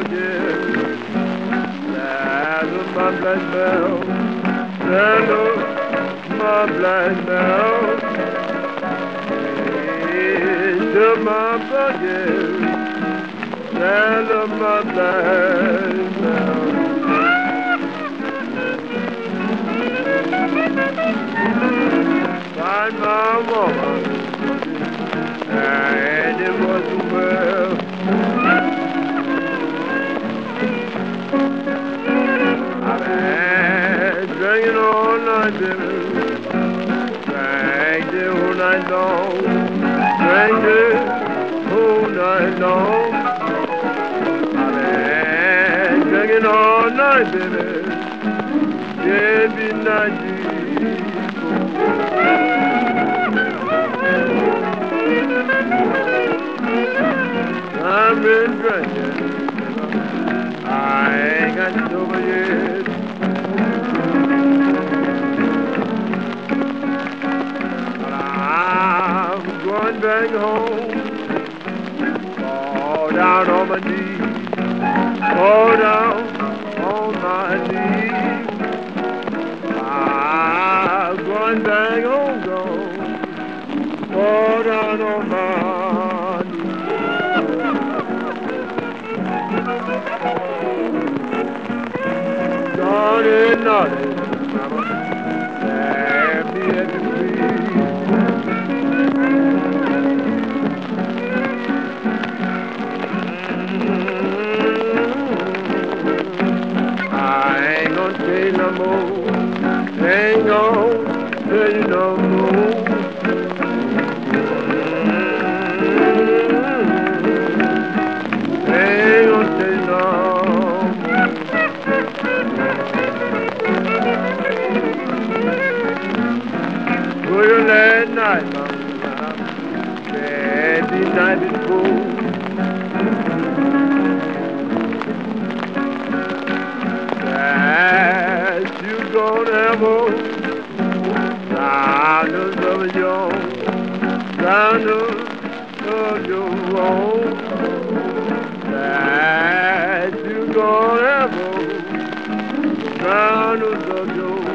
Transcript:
forget. Saddle my black bell, saddle my black bell, into my bucket, saddle my black bell. Find my woman, and it wasn't well. I've been drinking all night, baby, drank it all night long, drank it all night long. I've been drinking all night, baby, every night you. I've been drinking, I ain't got sober yet. But I'm going back home, fall down on my knees, fall down on my knees. I'm going back home, go, fall down on my knees. Naughty, naughty, mama, let me at the tree. I ain't gonna tell you no more, ain't gonna tell you no more. Ain't gonna tell you no more. Well, last night, mama, Saturday night before, that you gonna have a sound of your own, sound of your own, that you gonna have a sound of your own.